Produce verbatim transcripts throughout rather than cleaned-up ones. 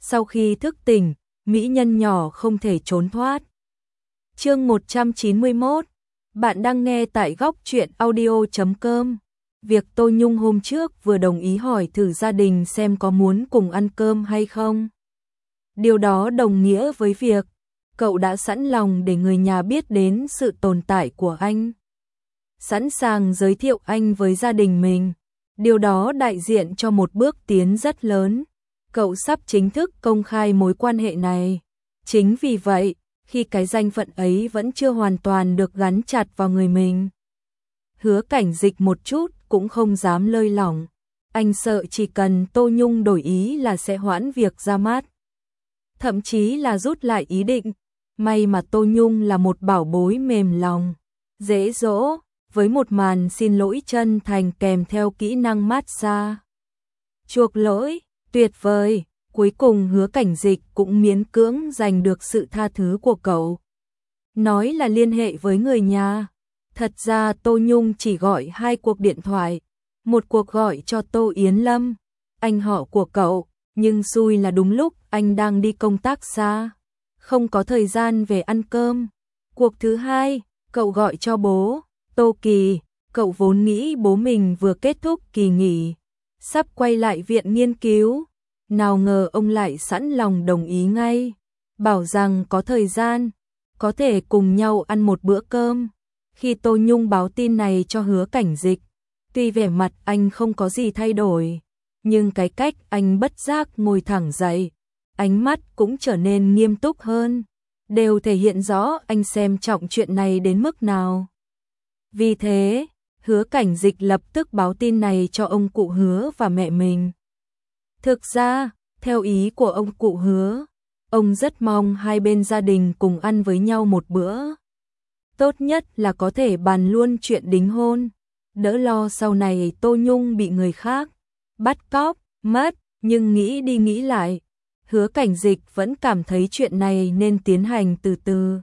Sau khi thức tỉnh, mỹ nhân nhỏ không thể trốn thoát. Chương một trăm chín mươi mốt. Bạn đang nghe tại góc truyện audio chấm com. Việc Tô Nhung hôm trước vừa đồng ý hỏi thử gia đình xem có muốn cùng ăn cơm hay không. Điều đó đồng nghĩa với việc cậu đã sẵn lòng để người nhà biết đến sự tồn tại của anh. Sẵn sàng giới thiệu anh với gia đình mình. Điều đó đại diện cho một bước tiến rất lớn. Cậu sắp chính thức công khai mối quan hệ này. Chính vì vậy, khi cái danh phận ấy vẫn chưa hoàn toàn được gắn chặt vào người mình, Hứa Cảnh Dịch một chút cũng không dám lơi lỏng. Anh sợ chỉ cần Tô Nhung đổi ý là sẽ hoãn việc ra mắt, thậm chí là rút lại ý định. May mà Tô Nhung là một bảo bối mềm lòng, dễ dỗ, với một màn xin lỗi chân thành kèm theo kỹ năng massage chuộc lỗi tuyệt vời. Cuối cùng Hứa Cảnh Dịch cũng miễn cưỡng giành được sự tha thứ của cậu. Nói là liên hệ với người nhà, thật ra Tô Nhung chỉ gọi hai cuộc điện thoại. Một cuộc gọi cho Tô Yến Lâm, anh họ của cậu, nhưng xui là đúng lúc anh đang đi công tác xa, không có thời gian về ăn cơm. Cuộc thứ hai, cậu gọi cho bố, Tô Kỳ. Cậu vốn nghĩ bố mình vừa kết thúc kỳ nghỉ, sắp quay lại viện nghiên cứu. Nào ngờ ông lại sẵn lòng đồng ý ngay, bảo rằng có thời gian, có thể cùng nhau ăn một bữa cơm. Khi Tô Nhung báo tin này cho Hứa Cảnh Dịch, tuy vẻ mặt anh không có gì thay đổi, nhưng cái cách anh bất giác ngồi thẳng dậy, ánh mắt cũng trở nên nghiêm túc hơn, đều thể hiện rõ anh xem trọng chuyện này đến mức nào. Vì thế, Hứa Cảnh Dịch lập tức báo tin này cho ông cụ Hứa và mẹ mình. Thực ra, theo ý của ông cụ Hứa, ông rất mong hai bên gia đình cùng ăn với nhau một bữa. Tốt nhất là có thể bàn luôn chuyện đính hôn, đỡ lo sau này Tô Nhung bị người khác bắt cóc, mất. Nhưng nghĩ đi nghĩ lại, Hứa Cảnh Dịch vẫn cảm thấy chuyện này nên tiến hành từ từ.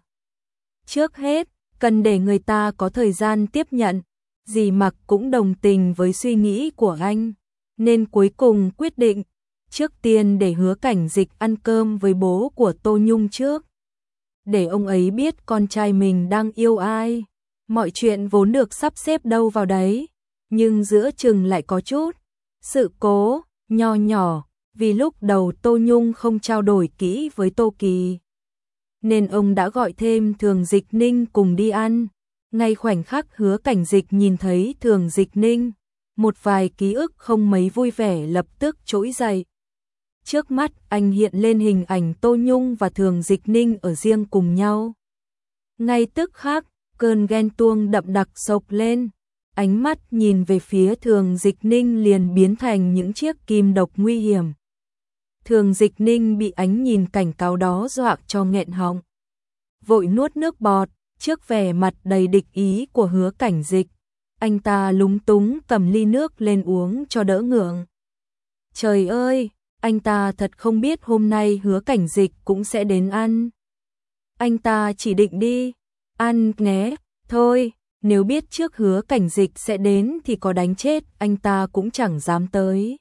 Trước hết, cần để người ta có thời gian tiếp nhận. Dì Mặc cũng đồng tình với suy nghĩ của anh, nên cuối cùng quyết định trước tiên để Hứa Cảnh Dịch ăn cơm với bố của Tô Nhung trước, để ông ấy biết con trai mình đang yêu ai. Mọi chuyện vốn được sắp xếp đâu vào đấy, nhưng giữa chừng lại có chút sự cố nho nhỏ, vì lúc đầu Tô Nhung không trao đổi kỹ với Tô Kỳ, nên ông đã gọi thêm Thường Dịch Ninh cùng đi ăn. Ngay khoảnh khắc Hứa Cảnh Dịch nhìn thấy Thường Dịch Ninh, một vài ký ức không mấy vui vẻ lập tức trỗi dậy. Trước mắt anh hiện lên hình ảnh Tô Nhung và Thường Dịch Ninh ở riêng cùng nhau. Ngay tức khắc, cơn ghen tuông đậm đặc sộc lên, ánh mắt nhìn về phía Thường Dịch Ninh liền biến thành những chiếc kim độc nguy hiểm. Thường Dịch Ninh bị ánh nhìn cảnh cáo đó dọa cho nghẹn họng, vội nuốt nước bọt. Trước vẻ mặt đầy địch ý của Hứa Cảnh Dịch, anh ta lúng túng cầm ly nước lên uống cho đỡ ngượng. Trời ơi, anh ta thật không biết hôm nay Hứa Cảnh Dịch cũng sẽ đến ăn. Anh ta chỉ định đi ăn nhé, thôi, nếu biết trước Hứa Cảnh Dịch sẽ đến thì có đánh chết anh ta cũng chẳng dám tới.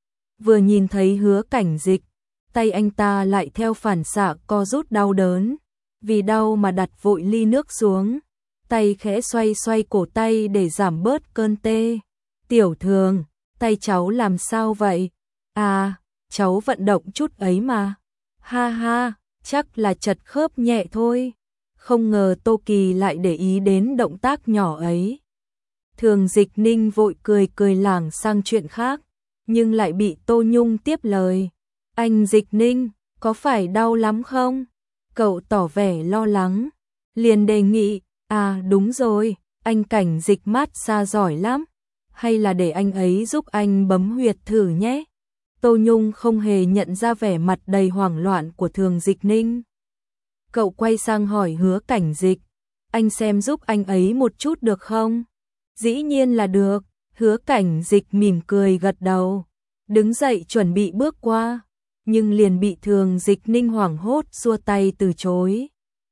Vừa nhìn thấy Hứa Cảnh Dịch, tay anh ta lại theo phản xạ co rút đau đớn. Vì đau mà đặt vội ly nước xuống, tay khẽ xoay xoay cổ tay để giảm bớt cơn tê. Tiểu Thường, tay cháu làm sao vậy? À, cháu vận động chút ấy mà. Ha ha, chắc là chật khớp nhẹ thôi. Không ngờ Tô Kỳ lại để ý đến động tác nhỏ ấy. Thường Dịch Ninh vội cười cười lảng sang chuyện khác, nhưng lại bị Tô Nhung tiếp lời. Anh Dịch Ninh, có phải đau lắm không? Cậu tỏ vẻ lo lắng, liền đề nghị, à đúng rồi, anh Cảnh Dịch massage giỏi lắm, hay là để anh ấy giúp anh bấm huyệt thử nhé. Tô Nhung không hề nhận ra vẻ mặt đầy hoảng loạn của Thường Dịch Ninh. Cậu quay sang hỏi Hứa Cảnh Dịch, anh xem giúp anh ấy một chút được không? Dĩ nhiên là được, Hứa Cảnh Dịch mỉm cười gật đầu, đứng dậy chuẩn bị bước qua. Nhưng liền bị Thường Dịch Ninh hoảng hốt xua tay từ chối.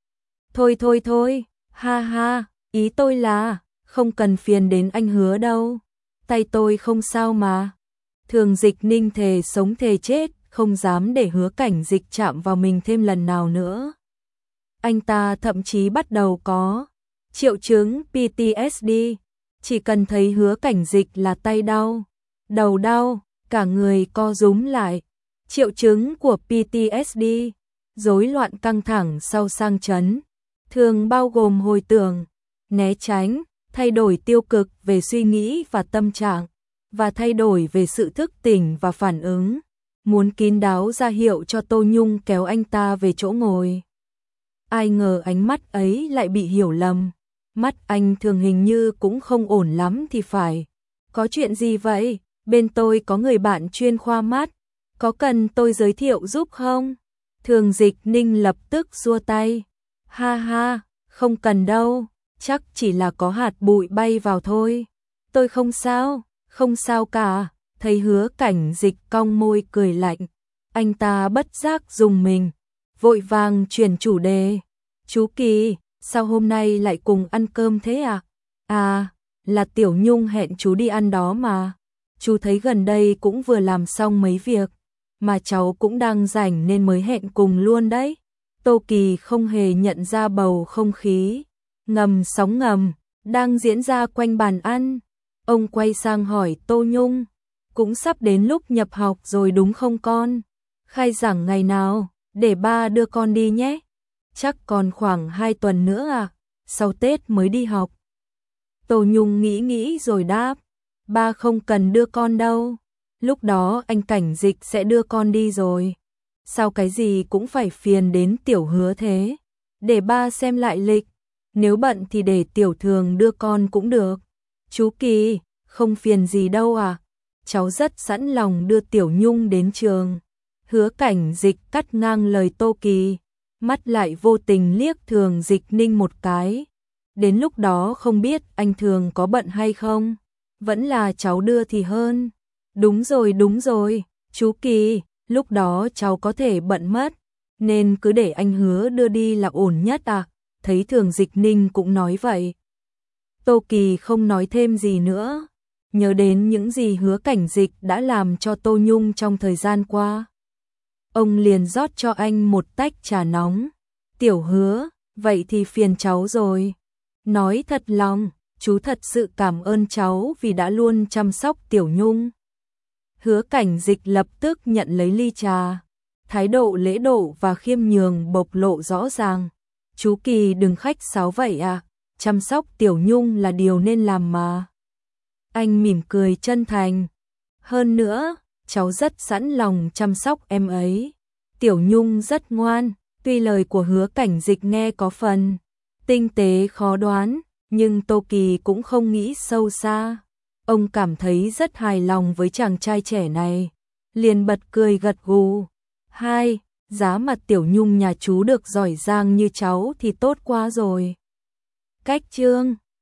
Thôi thôi thôi, ha ha, ý tôi là, không cần phiền đến anh Hứa đâu, tay tôi không sao mà. Thường Dịch Ninh thề sống thề chết, không dám để Hứa Cảnh Dịch chạm vào mình thêm lần nào nữa. Anh ta thậm chí bắt đầu có triệu chứng pê tê ét đê, chỉ cần thấy Hứa Cảnh Dịch là tay đau, đầu đau, cả người co rúm lại. Triệu chứng của pê tê ét đê, rối loạn căng thẳng sau sang chấn, thường bao gồm hồi tưởng, né tránh, thay đổi tiêu cực về suy nghĩ và tâm trạng, và thay đổi về sự thức tỉnh và phản ứng. Muốn kín đáo ra hiệu cho Tô Nhung kéo anh ta về chỗ ngồi. Ai ngờ ánh mắt ấy lại bị hiểu lầm. Mắt anh thường hình như cũng không ổn lắm thì phải. Có chuyện gì vậy? Bên tôi có người bạn chuyên khoa mắt. Có cần tôi giới thiệu giúp không? Thường Dịch Ninh lập tức xua tay. Ha ha, không cần đâu. Chắc chỉ là có hạt bụi bay vào thôi. Tôi không sao, không sao cả. Thấy Hứa Cảnh Dịch cong môi cười lạnh. Anh ta bất giác dùng mình. Vội vàng chuyển chủ đề. Chú Kỳ, sao hôm nay lại cùng ăn cơm thế à? À, là Tiểu Nhung hẹn chú đi ăn đó mà. Chú thấy gần đây cũng vừa làm xong mấy việc, mà cháu cũng đang rảnh nên mới hẹn cùng luôn đấy. Tô Kỳ không hề nhận ra bầu không khí ngầm sóng ngầm đang diễn ra quanh bàn ăn. Ông quay sang hỏi Tô Nhung, cũng sắp đến lúc nhập học rồi đúng không con? Khai giảng ngày nào? Để ba đưa con đi nhé. Chắc còn khoảng hai tuần nữa à? Sau Tết mới đi học. Tô Nhung nghĩ nghĩ rồi đáp, ba không cần đưa con đâu. Lúc đó anh Cảnh Dịch sẽ đưa con đi rồi. Sao cái gì cũng phải phiền đến Tiểu Hứa thế? Để ba xem lại lịch. Nếu bận thì để Tiểu Thường đưa con cũng được. Chú Kỳ, không phiền gì đâu à? Cháu rất sẵn lòng đưa Tiểu Nhung đến trường. Hứa Cảnh Dịch cắt ngang lời Tô Kỳ, mắt lại vô tình liếc Thường Dịch Ninh một cái. Đến lúc đó không biết anh Thường có bận hay không? Vẫn là cháu đưa thì hơn. Đúng rồi, đúng rồi, chú Kỳ, lúc đó cháu có thể bận mất, nên cứ để anh Hứa đưa đi là ổn nhất à? Thấy Thường Dịch Ninh cũng nói vậy. Tô Kỳ không nói thêm gì nữa, nhớ đến những gì Hứa Cảnh Dịch đã làm cho Tô Nhung trong thời gian qua. Ông liền rót cho anh một tách trà nóng. Tiểu Hứa, vậy thì phiền cháu rồi. Nói thật lòng, chú thật sự cảm ơn cháu vì đã luôn chăm sóc Tiểu Nhung. Hứa Cảnh Dịch lập tức nhận lấy ly trà. Thái độ lễ độ và khiêm nhường bộc lộ rõ ràng. Chú Kỳ đừng khách sáo vậy à, chăm sóc Tiểu Nhung là điều nên làm mà. Anh mỉm cười chân thành. Hơn nữa, cháu rất sẵn lòng chăm sóc em ấy. Tiểu Nhung rất ngoan, tuy lời của Hứa Cảnh Dịch nghe có phần tinh tế khó đoán, nhưng Tô Kỳ cũng không nghĩ sâu xa. Ông cảm thấy rất hài lòng với chàng trai trẻ này, liền bật cười gật gù. Hai, giá mà Tiểu Nhung nhà chú được giỏi giang như cháu thì tốt quá rồi. Cách chương